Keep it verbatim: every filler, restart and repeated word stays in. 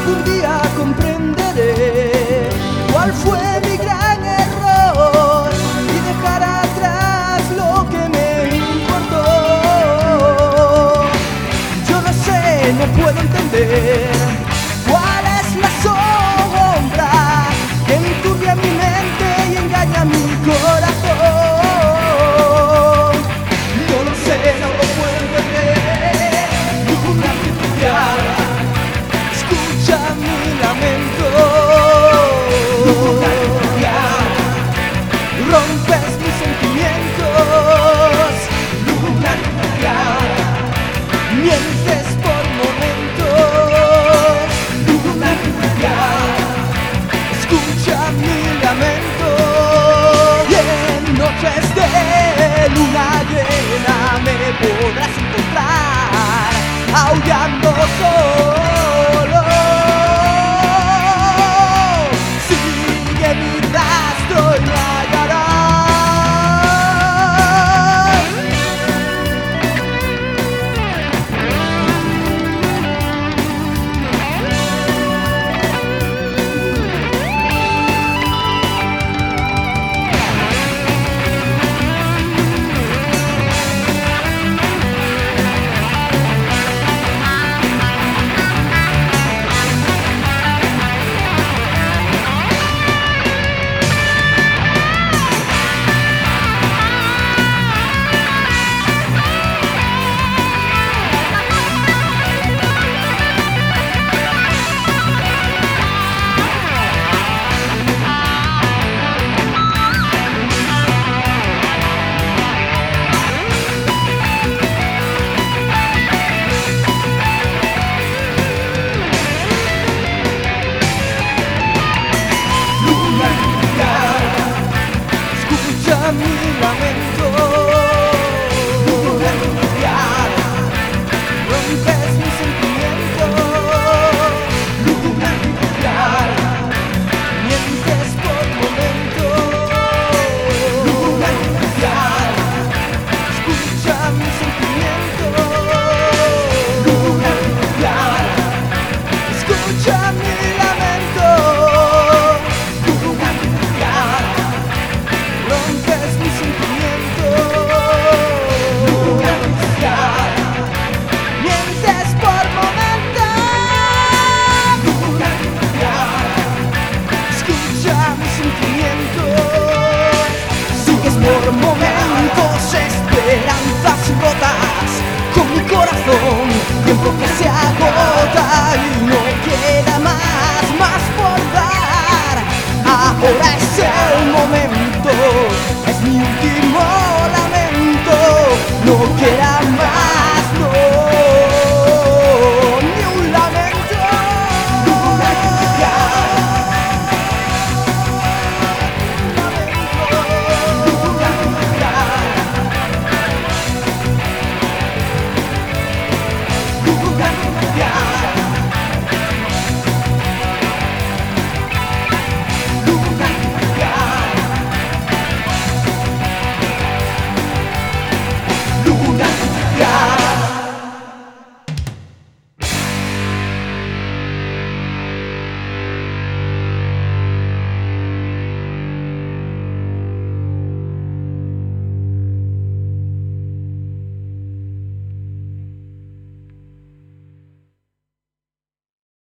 algún día comprenderé cuál fue mi gran error y dejar atrás lo que me importó. Yo no sé, no puedo entender cuál es la sombra que enturbia mi mente y engaña mi corazón. No lo sé, no lo puedo entender. Luna refugiada, escucha mi lamento. Luna refugiada, rompes mis sentimientos. Luna refugiada, mientes por momentos. Luna refugiada, escucha mi lamento. Y en noches de luna llena me podrás encontrar aullando solo. Sigue mi rastro y me hallarás. Mi lamento, luna refugiada, rompes mis sentimientos. Luna refugiada, mientes por momentos. Luna refugiada, escucha mis sentimientos. Luna refugiada, escucha mi lamento. Luna refugiada, rompes mis sentimientos. Luna refugiada, mientes por momentos. Luna refugiada, escucha mis sentimientos. Sigues por momentos, esperanzas rotas, con mi corazón, tiempo que se agota y no queda más, más por dar. Ahora es el momento